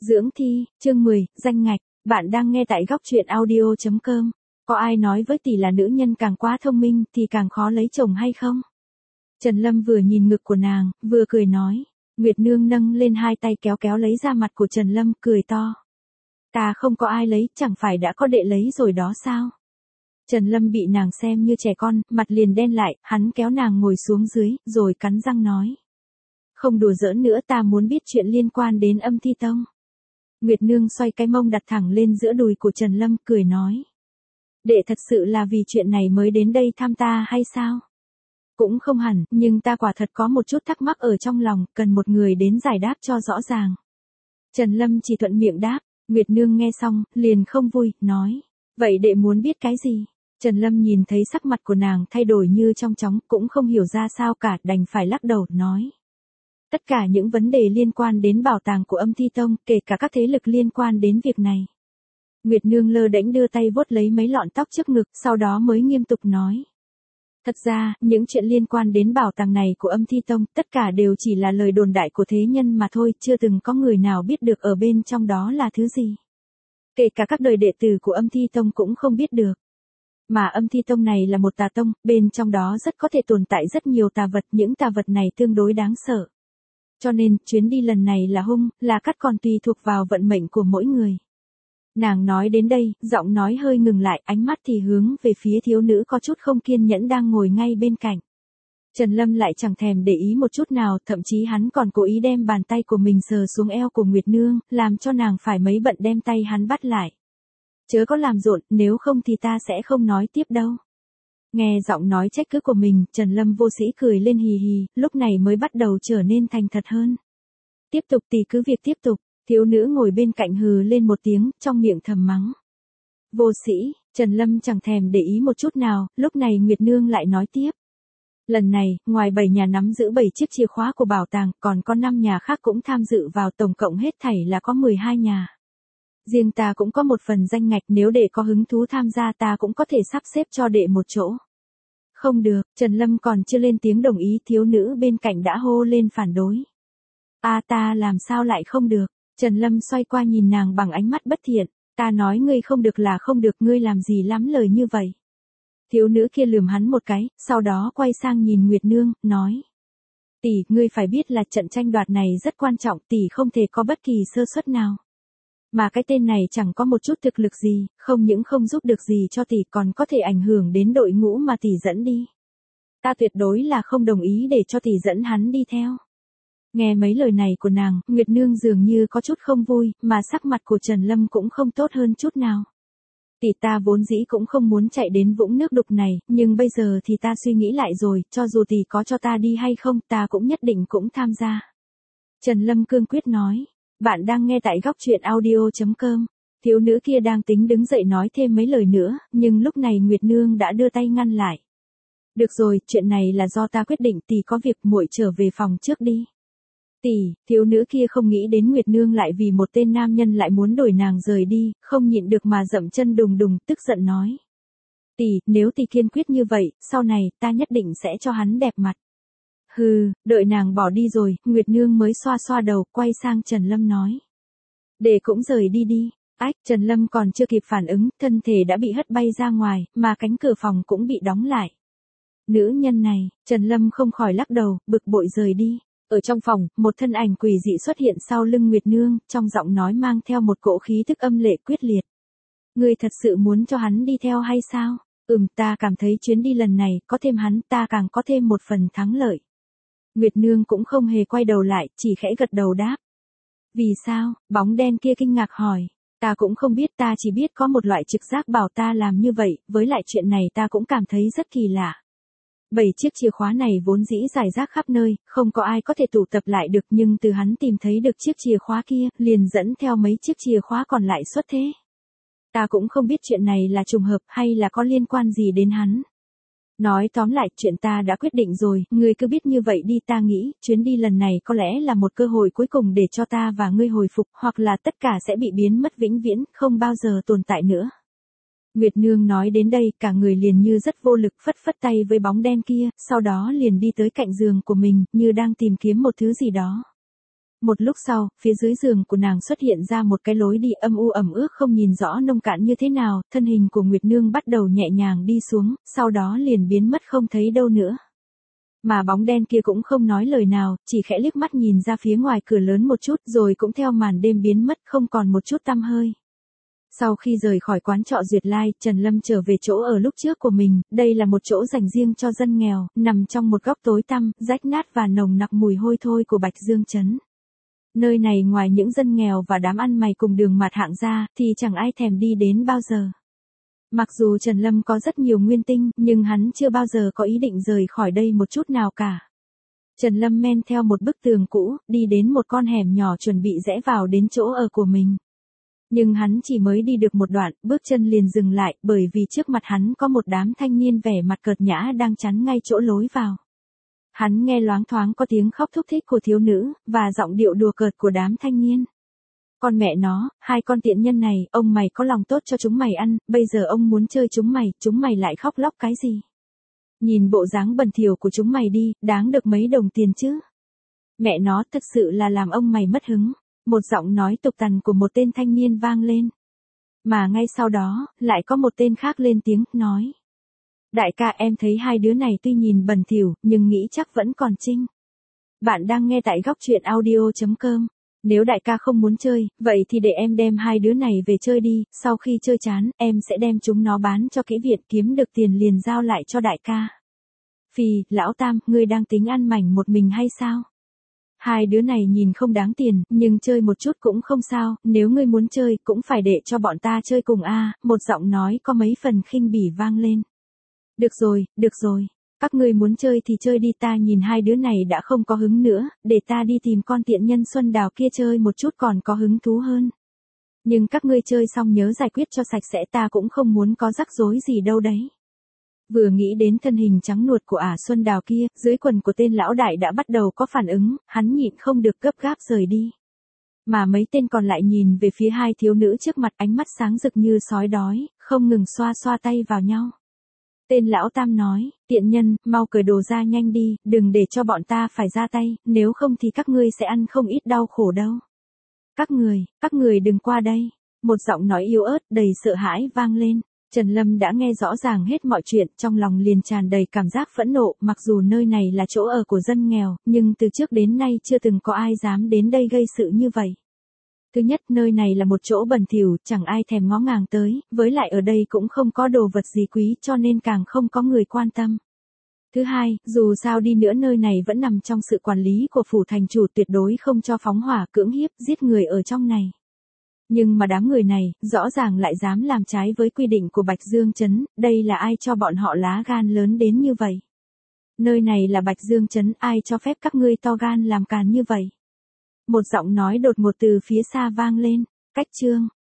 Dưỡng thi, chương 10, danh ngạch, bạn đang nghe tại góc truyện audio.com. Có ai nói với tỷ là nữ nhân càng quá thông minh thì càng khó lấy chồng hay không? Trần Lâm vừa nhìn ngực của nàng, vừa cười nói. Nguyệt Nương nâng lên hai tay kéo kéo lấy ra mặt của Trần Lâm, cười to. Ta không có ai lấy, chẳng phải đã có đệ lấy rồi đó sao? Trần Lâm bị nàng xem như trẻ con, mặt liền đen lại, hắn kéo nàng ngồi xuống dưới, rồi cắn răng nói. Không đùa giỡn nữa, ta muốn biết chuyện liên quan đến Âm Thi Tông. Nguyệt Nương xoay cái mông đặt thẳng lên giữa đùi của Trần Lâm, cười nói. Đệ thật sự là vì chuyện này mới đến đây thăm ta hay sao? Cũng không hẳn, nhưng ta quả thật có một chút thắc mắc ở trong lòng, cần một người đến giải đáp cho rõ ràng. Trần Lâm chỉ thuận miệng đáp, Nguyệt Nương nghe xong, liền không vui, nói. Vậy đệ muốn biết cái gì? Trần Lâm nhìn thấy sắc mặt của nàng thay đổi như trong chóng, cũng không hiểu ra sao cả, đành phải lắc đầu, nói. Tất cả những vấn đề liên quan đến bảo tàng của Âm Thi Tông, kể cả các thế lực liên quan đến việc này. Nguyệt Nương lơ đễnh đưa tay vuốt lấy mấy lọn tóc trước ngực, sau đó mới nghiêm túc nói. Thật ra, những chuyện liên quan đến bảo tàng này của Âm Thi Tông, tất cả đều chỉ là lời đồn đại của thế nhân mà thôi, chưa từng có người nào biết được ở bên trong đó là thứ gì. Kể cả các đời đệ tử của Âm Thi Tông cũng không biết được. Mà Âm Thi Tông này là một tà tông, bên trong đó rất có thể tồn tại rất nhiều tà vật, những tà vật này tương đối đáng sợ. Cho nên, chuyến đi lần này là hung, là cắt còn tùy thuộc vào vận mệnh của mỗi người. Nàng nói đến đây, giọng nói hơi ngừng lại, ánh mắt thì hướng về phía thiếu nữ có chút không kiên nhẫn đang ngồi ngay bên cạnh. Trần Lâm lại chẳng thèm để ý một chút nào, thậm chí hắn còn cố ý đem bàn tay của mình sờ xuống eo của Nguyệt Nương, làm cho nàng phải mấy bận đem tay hắn bắt lại. Chớ có làm rộn, nếu không thì ta sẽ không nói tiếp đâu. Nghe giọng nói trách cứ của mình, Trần Lâm vô sĩ cười lên hì hì, lúc này mới bắt đầu trở nên thành thật hơn. Tiếp tục thì cứ việc tiếp tục, thiếu nữ ngồi bên cạnh hừ lên một tiếng, trong miệng thầm mắng. Vô sĩ, Trần Lâm chẳng thèm để ý một chút nào, lúc này Nguyệt Nương lại nói tiếp. Lần này, ngoài 7 nhà nắm giữ 7 chiếc chìa khóa của bảo tàng, còn có 5 nhà khác cũng tham dự vào, tổng cộng hết thảy là có 12 nhà. Riêng ta cũng có một phần danh ngạch, nếu đệ có hứng thú tham gia ta cũng có thể sắp xếp cho đệ một chỗ. Không được, Trần Lâm còn chưa lên tiếng đồng ý, thiếu nữ bên cạnh đã hô lên phản đối. Ta làm sao lại không được? Trần Lâm xoay qua nhìn nàng bằng ánh mắt bất thiện. Ta nói ngươi không được là không được, ngươi làm gì lắm lời như vậy? Thiếu nữ kia lườm hắn một cái, sau đó quay sang nhìn Nguyệt Nương, nói. Tỷ, ngươi phải biết là trận tranh đoạt này rất quan trọng, tỷ không thể có bất kỳ sơ suất nào. Mà cái tên này chẳng có một chút thực lực gì, không những không giúp được gì cho tỷ còn có thể ảnh hưởng đến đội ngũ mà tỷ dẫn đi. Ta tuyệt đối là không đồng ý để cho tỷ dẫn hắn đi theo. Nghe mấy lời này của nàng, Nguyệt Nương dường như có chút không vui, mà sắc mặt của Trần Lâm cũng không tốt hơn chút nào. Tỷ, ta vốn dĩ cũng không muốn chạy đến vũng nước đục này, nhưng bây giờ thì ta suy nghĩ lại rồi, cho dù tỷ có cho ta đi hay không, ta cũng nhất định cũng tham gia. Trần Lâm cương quyết nói. Bạn đang nghe tại góc truyện audio.com. Thiếu nữ kia đang tính đứng dậy nói thêm mấy lời nữa, nhưng lúc này Nguyệt Nương đã đưa tay ngăn lại. Được rồi, chuyện này là do ta quyết định, tỷ có việc, muội trở về phòng trước đi. Tỷ, thiếu nữ kia không nghĩ đến Nguyệt Nương lại vì một tên nam nhân lại muốn đuổi nàng rời đi, không nhịn được mà dậm chân đùng đùng, tức giận nói. Tỷ, nếu tỷ kiên quyết như vậy, sau này ta nhất định sẽ cho hắn đẹp mặt. Hừ, đợi nàng bỏ đi rồi, Nguyệt Nương mới xoa xoa đầu, quay sang Trần Lâm nói. Để cũng rời đi đi. Ách, Trần Lâm còn chưa kịp phản ứng, thân thể đã bị hất bay ra ngoài, mà cánh cửa phòng cũng bị đóng lại. Nữ nhân này, Trần Lâm không khỏi lắc đầu, bực bội rời đi. Ở trong phòng, một thân ảnh quỷ dị xuất hiện sau lưng Nguyệt Nương, trong giọng nói mang theo một cỗ khí thức âm lệ quyết liệt. Ngươi thật sự muốn cho hắn đi theo hay sao? Ta cảm thấy chuyến đi lần này, có thêm hắn, ta càng có thêm một phần thắng lợi. Nguyệt Nương cũng không hề quay đầu lại, chỉ khẽ gật đầu đáp. Vì sao? Bóng đen kia kinh ngạc hỏi. Ta cũng không biết, ta chỉ biết có một loại trực giác bảo ta làm như vậy, với lại chuyện này ta cũng cảm thấy rất kỳ lạ. 7 chiếc chìa khóa này vốn dĩ rải rác khắp nơi, không có ai có thể tụ tập lại được, nhưng từ hắn tìm thấy được chiếc chìa khóa kia, liền dẫn theo mấy chiếc chìa khóa còn lại xuất thế. Ta cũng không biết chuyện này là trùng hợp hay là có liên quan gì đến hắn. Nói tóm lại, chuyện ta đã quyết định rồi, ngươi cứ biết như vậy đi, ta nghĩ, chuyến đi lần này có lẽ là một cơ hội cuối cùng để cho ta và ngươi hồi phục, hoặc là tất cả sẽ bị biến mất vĩnh viễn, không bao giờ tồn tại nữa. Nguyệt Nương nói đến đây, cả người liền như rất vô lực, phất phất tay với bóng đen kia, sau đó liền đi tới cạnh giường của mình, như đang tìm kiếm một thứ gì đó. Một lúc sau, phía dưới giường của nàng xuất hiện ra một cái lối đi âm u ẩm ướt không nhìn rõ nông cạn như thế nào, thân hình của Nguyệt Nương bắt đầu nhẹ nhàng đi xuống, sau đó liền biến mất không thấy đâu nữa. Mà bóng đen kia cũng không nói lời nào, chỉ khẽ liếc mắt nhìn ra phía ngoài cửa lớn một chút rồi cũng theo màn đêm biến mất không còn một chút tăm hơi. Sau khi rời khỏi quán trọ Duyệt Lai, Trần Lâm trở về chỗ ở lúc trước của mình, đây là một chỗ dành riêng cho dân nghèo, nằm trong một góc tối tăm, rách nát và nồng nặc mùi hôi thối của Bạch Dương Trấn. Nơi này ngoài những dân nghèo và đám ăn mày cùng đường mạt hạng ra, thì chẳng ai thèm đi đến bao giờ. Mặc dù Trần Lâm có rất nhiều nguyên tinh, nhưng hắn chưa bao giờ có ý định rời khỏi đây một chút nào cả. Trần Lâm men theo một bức tường cũ, đi đến một con hẻm nhỏ chuẩn bị rẽ vào đến chỗ ở của mình. Nhưng hắn chỉ mới đi được một đoạn, bước chân liền dừng lại, bởi vì trước mặt hắn có một đám thanh niên vẻ mặt cợt nhã đang chắn ngay chỗ lối vào. Hắn nghe loáng thoáng có tiếng khóc thúc thích của thiếu nữ, và giọng điệu đùa cợt của đám thanh niên. Con mẹ nó, hai con tiện nhân này, ông mày có lòng tốt cho chúng mày ăn, bây giờ ông muốn chơi chúng mày lại khóc lóc cái gì? Nhìn bộ dáng bẩn thỉu của chúng mày đi, đáng được mấy đồng tiền chứ? Mẹ nó thật sự là làm ông mày mất hứng. Một giọng nói tục tằn của một tên thanh niên vang lên. Mà ngay sau đó, lại có một tên khác lên tiếng, nói. Đại ca em thấy hai đứa này tuy nhìn bẩn thỉu, nhưng nghĩ chắc vẫn còn trinh. Bạn đang nghe tại góc truyện audio.com. Nếu đại ca không muốn chơi, vậy thì để em đem hai đứa này về chơi đi, sau khi chơi chán, em sẽ đem chúng nó bán cho kỹ viện kiếm được tiền liền giao lại cho đại ca. Phì, lão Tam, ngươi đang tính ăn mảnh một mình hay sao? Hai đứa này nhìn không đáng tiền, nhưng chơi một chút cũng không sao, nếu ngươi muốn chơi, cũng phải để cho bọn ta chơi cùng a. Một giọng nói có mấy phần khinh bỉ vang lên. Được rồi, các ngươi muốn chơi thì chơi đi, ta nhìn hai đứa này đã không có hứng nữa, để ta đi tìm con tiện nhân Xuân Đào kia chơi một chút còn có hứng thú hơn. Nhưng các ngươi chơi xong nhớ giải quyết cho sạch sẽ, ta cũng không muốn có rắc rối gì đâu đấy. Vừa nghĩ đến thân hình trắng nuột của Xuân Đào kia, dưới quần của tên lão đại đã bắt đầu có phản ứng, hắn nhịn không được gấp gáp rời đi. Mà mấy tên còn lại nhìn về phía hai thiếu nữ trước mặt, ánh mắt sáng rực như sói đói, không ngừng xoa xoa tay vào nhau. Tên lão Tam nói, tiện nhân, mau cởi đồ ra nhanh đi, đừng để cho bọn ta phải ra tay, nếu không thì các ngươi sẽ ăn không ít đau khổ đâu. Các người đừng qua đây. Một giọng nói yếu ớt, đầy sợ hãi vang lên. Trần Lâm đã nghe rõ ràng hết mọi chuyện, trong lòng liền tràn đầy cảm giác phẫn nộ, mặc dù nơi này là chỗ ở của dân nghèo, nhưng từ trước đến nay chưa từng có ai dám đến đây gây sự như vậy. Thứ nhất, nơi này là một chỗ bẩn thỉu, chẳng ai thèm ngó ngàng tới, với lại ở đây cũng không có đồ vật gì quý cho nên càng không có người quan tâm. Thứ hai, dù sao đi nữa nơi này vẫn nằm trong sự quản lý của phủ thành chủ, tuyệt đối không cho phóng hỏa, cưỡng hiếp, giết người ở trong này. Nhưng mà đám người này, rõ ràng lại dám làm trái với quy định của Bạch Dương Trấn, đây là ai cho bọn họ lá gan lớn đến như vậy? Nơi này là Bạch Dương Trấn, ai cho phép các ngươi to gan làm càn như vậy? Một giọng nói đột ngột từ phía xa vang lên, cách chương.